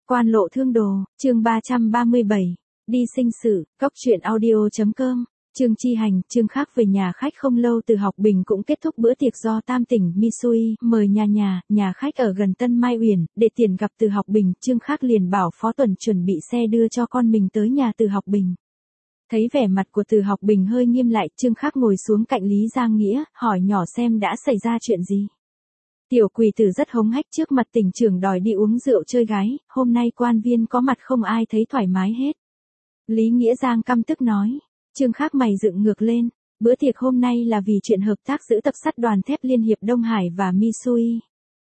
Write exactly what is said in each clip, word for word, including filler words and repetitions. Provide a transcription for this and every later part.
Quan lộ thương đồ, chương ba trăm ba mươi bảy, đi sinh sự, góc truyện audio.com, Trương Chi Hành, Trương Khắc về nhà khách không lâu từ Học Bình cũng kết thúc bữa tiệc do Tam tỉnh Misui mời nhà nhà, nhà khách ở gần Tân Mai Uyển, để tiền gặp từ Học Bình, Trương Khắc liền bảo Phó Tuần chuẩn bị xe đưa cho con mình tới nhà từ Học Bình. Thấy vẻ mặt của từ Học Bình hơi nghiêm lại, Trương Khắc ngồi xuống cạnh Lý Giang Nghĩa, hỏi nhỏ xem đã xảy ra chuyện gì. Tiểu quỷ tử rất hống hách trước mặt tỉnh trưởng đòi đi uống rượu chơi gái, hôm nay quan viên có mặt không ai thấy thoải mái hết. Lý Nghĩa Giang căm tức nói. Trương Khắc mày dựng ngược lên, bữa tiệc hôm nay là vì chuyện hợp tác giữa tập sắt đoàn thép Liên hiệp Đông Hải và Misui.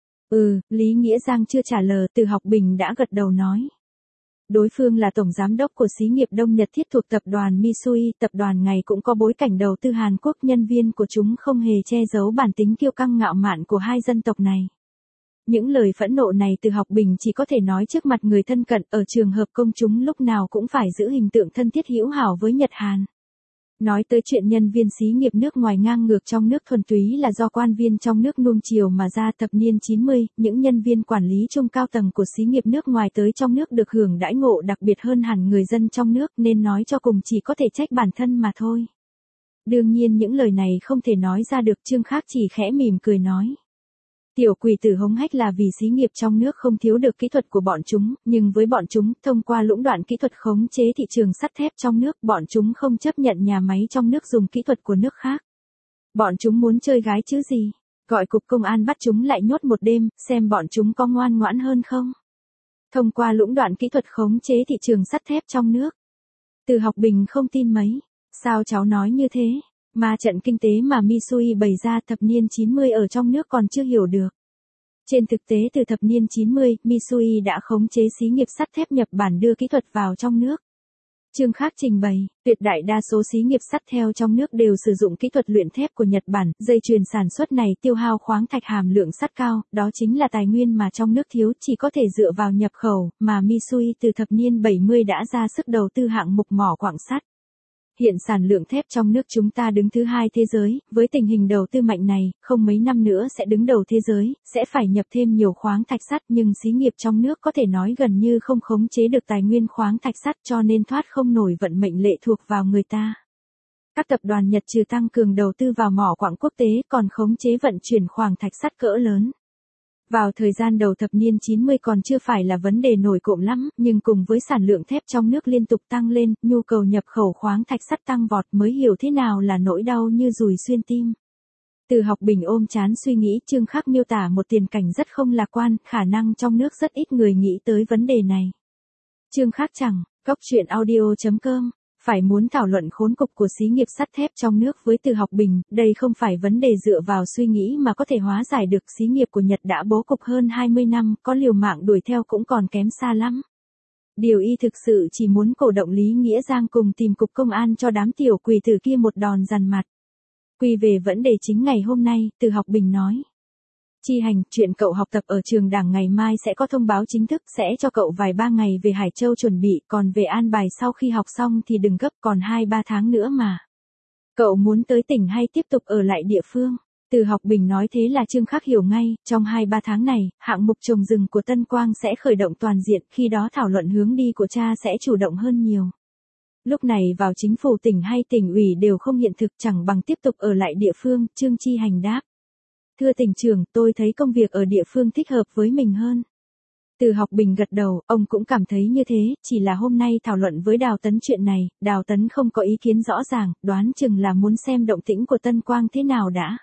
Ừ, Lý Nghĩa Giang chưa trả lời, từ Học Bình đã gật đầu nói. Đối phương là tổng giám đốc của xí nghiệp Đông Nhật Thiết thuộc tập đoàn Misui, tập đoàn này cũng có bối cảnh đầu tư Hàn Quốc, nhân viên của chúng không hề che giấu bản tính kiêu căng ngạo mạn của hai dân tộc này. Những lời phẫn nộ này từ Học Bình chỉ có thể nói trước mặt người thân cận, ở trường hợp công chúng lúc nào cũng phải giữ hình tượng thân thiết hữu hảo với Nhật Hàn. Nói tới chuyện nhân viên xí nghiệp nước ngoài ngang ngược trong nước thuần túy là do quan viên trong nước nuông chiều mà ra. Thập niên chín mươi, những nhân viên quản lý trung cao tầng của xí nghiệp nước ngoài tới trong nước được hưởng đãi ngộ đặc biệt hơn hẳn người dân trong nước, nên nói cho cùng chỉ có thể trách bản thân mà thôi. Đương nhiên những lời này không thể nói ra được, Trương Khắc chỉ khẽ mỉm cười nói. Tiểu quỷ tử hống hách là vì xí nghiệp trong nước không thiếu được kỹ thuật của bọn chúng, nhưng với bọn chúng, thông qua lũng đoạn kỹ thuật khống chế thị trường sắt thép trong nước, bọn chúng không chấp nhận nhà máy trong nước dùng kỹ thuật của nước khác. Bọn chúng muốn chơi gái chứ gì, gọi cục công an bắt chúng lại nhốt một đêm, xem bọn chúng có ngoan ngoãn hơn không. Thông qua lũng đoạn kỹ thuật khống chế thị trường sắt thép trong nước. Từ Học Bình không tin mấy, sao cháu nói như thế? Mà trận kinh tế mà Misui bày ra thập niên chín mươi ở trong nước còn chưa hiểu được. Trên thực tế từ thập niên chín mươi, Misui đã khống chế xí nghiệp sắt thép Nhật Bản đưa kỹ thuật vào trong nước. Trương Khắc trình bày, tuyệt đại đa số xí nghiệp sắt theo trong nước đều sử dụng kỹ thuật luyện thép của Nhật Bản, dây chuyền sản xuất này tiêu hao khoáng thạch hàm lượng sắt cao, đó chính là tài nguyên mà trong nước thiếu, chỉ có thể dựa vào nhập khẩu, mà Misui từ thập niên bảy mươi đã ra sức đầu tư hạng mục mỏ quặng sắt. Hiện sản lượng thép trong nước chúng ta đứng thứ hai thế giới, với tình hình đầu tư mạnh này, không mấy năm nữa sẽ đứng đầu thế giới, sẽ phải nhập thêm nhiều khoáng thạch sắt, nhưng xí nghiệp trong nước có thể nói gần như không khống chế được tài nguyên khoáng thạch sắt, cho nên thoát không nổi vận mệnh lệ thuộc vào người ta. Các tập đoàn Nhật trừ tăng cường đầu tư vào mỏ quặng quốc tế, còn khống chế vận chuyển khoáng thạch sắt cỡ lớn. Vào thời gian đầu thập niên chín mươi còn chưa phải là vấn đề nổi cộm lắm, nhưng cùng với sản lượng thép trong nước liên tục tăng lên, nhu cầu nhập khẩu khoáng thạch sắt tăng vọt mới hiểu thế nào là nỗi đau như dùi xuyên tim. Từ Học Bình ôm chán suy nghĩ, Trương Khắc miêu tả một tiền cảnh rất không lạc quan, khả năng trong nước rất ít người nghĩ tới vấn đề này. Trương Khắc chẳng, góc truyện audio.com. Phải muốn thảo luận khốn cục của xí nghiệp sắt thép trong nước với từ Học Bình, đây không phải vấn đề dựa vào suy nghĩ mà có thể hóa giải được. Xí nghiệp của Nhật đã bố cục hơn hai mươi năm, có liều mạng đuổi theo cũng còn kém xa lắm. Điều y thực sự chỉ muốn cổ động Lý Nghĩa Giang cùng tìm cục công an cho đám tiểu quỷ tử kia một đòn dằn mặt. Quy về vấn đề chính ngày hôm nay, từ Học Bình nói. Chi Hành, chuyện cậu học tập ở trường đảng ngày mai sẽ có thông báo chính thức, sẽ cho cậu vài ba ngày về Hải Châu chuẩn bị, còn về an bài sau khi học xong thì đừng gấp, còn hai ba tháng nữa mà. Cậu muốn tới tỉnh hay tiếp tục ở lại địa phương? Từ Học Bình nói thế là Trương Khắc hiểu ngay, trong hai ba tháng này, hạng mục trồng rừng của Tân Quang sẽ khởi động toàn diện, khi đó thảo luận hướng đi của cha sẽ chủ động hơn nhiều. Lúc này vào chính phủ tỉnh hay tỉnh ủy đều không hiện thực, chẳng bằng tiếp tục ở lại địa phương, Trương Chi Hành đáp. Thưa tỉnh trưởng, tôi thấy công việc ở địa phương thích hợp với mình hơn. Từ Học Bình gật đầu, ông cũng cảm thấy như thế, chỉ là hôm nay thảo luận với Đào Tấn chuyện này, Đào Tấn không có ý kiến rõ ràng, đoán chừng là muốn xem động tĩnh của Tân Quang thế nào đã.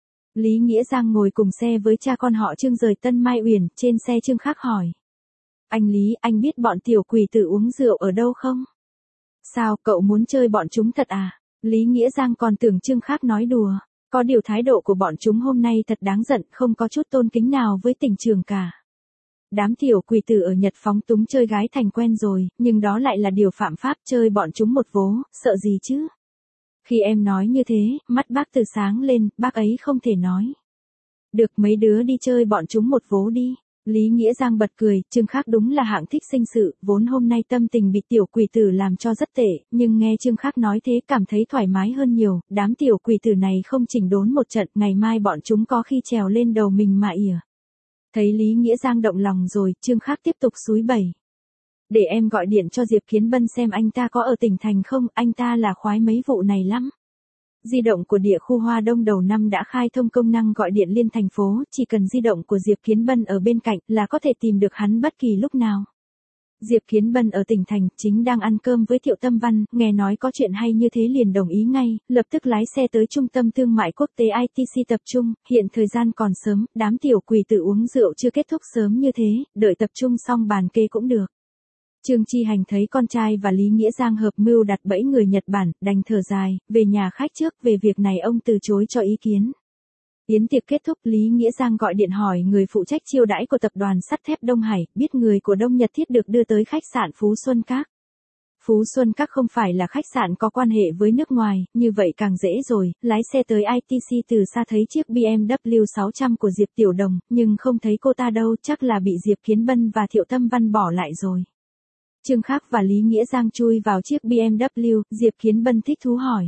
Lý Nghĩa Giang ngồi cùng xe với cha con họ Trương rời Tân Mai Uyển, trên xe Trương Khắc hỏi. Anh Lý, anh biết bọn tiểu quỷ tử uống rượu ở đâu không? Sao, cậu muốn chơi bọn chúng thật à? Lý Nghĩa Giang còn tưởng Trương Khắc nói đùa. Có điều thái độ của bọn chúng hôm nay thật đáng giận, không có chút tôn kính nào với tỉnh trưởng cả. Đám tiểu quỷ tử ở Nhật phóng túng chơi gái thành quen rồi, nhưng đó lại là điều phạm pháp, chơi bọn chúng một vố, sợ gì chứ? Khi em nói như thế, mắt bác Từ sáng lên, bác ấy không thể nói. Được, mấy đứa đi chơi bọn chúng một vố đi. Lý Nghĩa Giang bật cười, Trương Khắc đúng là hạng thích sinh sự, vốn hôm nay tâm tình bị tiểu quỷ tử làm cho rất tệ, nhưng nghe Trương Khắc nói thế cảm thấy thoải mái hơn nhiều, đám tiểu quỷ tử này không chỉnh đốn một trận, ngày mai bọn chúng có khi trèo lên đầu mình mà ỉa. Thấy Lý Nghĩa Giang động lòng rồi, Trương Khắc tiếp tục xúi bẩy. Để em gọi điện cho Diệp Kiến Bân xem anh ta có ở tỉnh thành không, anh ta là khoái mấy vụ này lắm. Di động của địa khu Hoa Đông đầu năm đã khai thông công năng gọi điện liên thành phố, chỉ cần di động của Diệp Kiến Bân ở bên cạnh là có thể tìm được hắn bất kỳ lúc nào. Diệp Kiến Bân ở tỉnh thành, chính đang ăn cơm với Thiệu Tâm Văn, nghe nói có chuyện hay như thế liền đồng ý ngay, lập tức lái xe tới Trung tâm Thương mại Quốc tế i tê xê tập trung, hiện thời gian còn sớm, đám tiểu quỷ tử uống rượu chưa kết thúc sớm như thế, đợi tập trung xong bàn kê cũng được. Trương Chi Hành thấy con trai và Lý Nghĩa Giang hợp mưu đặt bẫy người Nhật Bản, đành thở dài, về nhà khách trước, về việc này ông từ chối cho ý kiến. Yến tiệc kết thúc, Lý Nghĩa Giang gọi điện hỏi người phụ trách chiêu đãi của tập đoàn sắt thép Đông Hải, biết người của Đông Nhật Thiết được đưa tới khách sạn Phú Xuân Các. Phú Xuân Các không phải là khách sạn có quan hệ với nước ngoài, như vậy càng dễ rồi, lái xe tới i tê xê từ xa thấy chiếc bê em vê sáu trăm của Diệp Tiểu Đồng, nhưng không thấy cô ta đâu, chắc là bị Diệp Kiến Bân và Thiệu Tâm Văn bỏ lại rồi. Trương Khắc và Lý Nghĩa Giang chui vào chiếc bê em vê, Diệp Kiến Bân thích thú hỏi.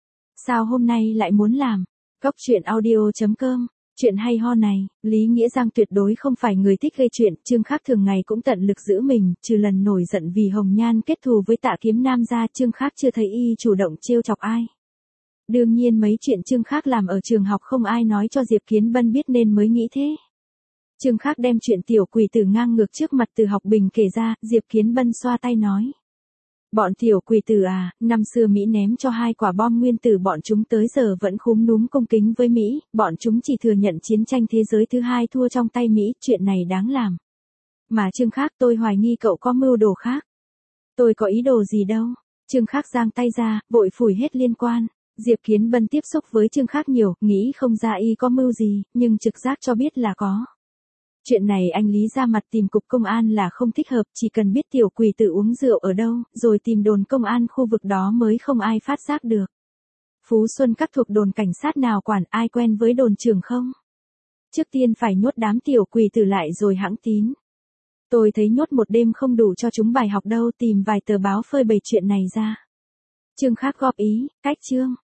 Sao hôm nay lại muốn làm? Cóc truyện audio chấm com, chuyện hay ho này, Lý Nghĩa Giang tuyệt đối không phải người thích gây chuyện, Trương Khắc thường ngày cũng tận lực giữ mình, trừ lần nổi giận vì Hồng Nhan kết thù với Tạ Kiếm Nam ra, Trương Khắc chưa thấy y chủ động trêu chọc ai. Đương nhiên mấy chuyện Trương Khắc làm ở trường học không ai nói cho Diệp Kiến Bân biết nên mới nghĩ thế. Trương Khắc đem chuyện tiểu quỷ tử ngang ngược trước mặt Từ Học Bình kể ra, Diệp Kiến Bân xoa tay nói. Bọn tiểu quỷ tử à, năm xưa Mỹ ném cho hai quả bom nguyên tử bọn chúng tới giờ vẫn khúm núm cung kính với Mỹ, bọn chúng chỉ thừa nhận chiến tranh thế giới thứ hai thua trong tay Mỹ, chuyện này đáng làm. Mà Trương Khắc, tôi hoài nghi cậu có mưu đồ khác. Tôi có ý đồ gì đâu. Trương Khắc giang tay ra, vội phủi hết liên quan. Diệp Kiến Bân tiếp xúc với Trương Khắc nhiều, nghĩ không ra y có mưu gì, nhưng trực giác cho biết là có. Chuyện này anh Lý ra mặt tìm cục công an là không thích hợp, chỉ cần biết tiểu quỷ tử uống rượu ở đâu, rồi tìm đồn công an khu vực đó mới không ai phát giác được. Phú Xuân Các thuộc đồn cảnh sát nào quản, ai quen với đồn trưởng không? Trước tiên phải nhốt đám tiểu quỷ tử lại rồi hãng tín. Tôi thấy nhốt một đêm không đủ cho chúng bài học đâu, tìm vài tờ báo phơi bày chuyện này ra. Trương Khắc góp ý, cách chương.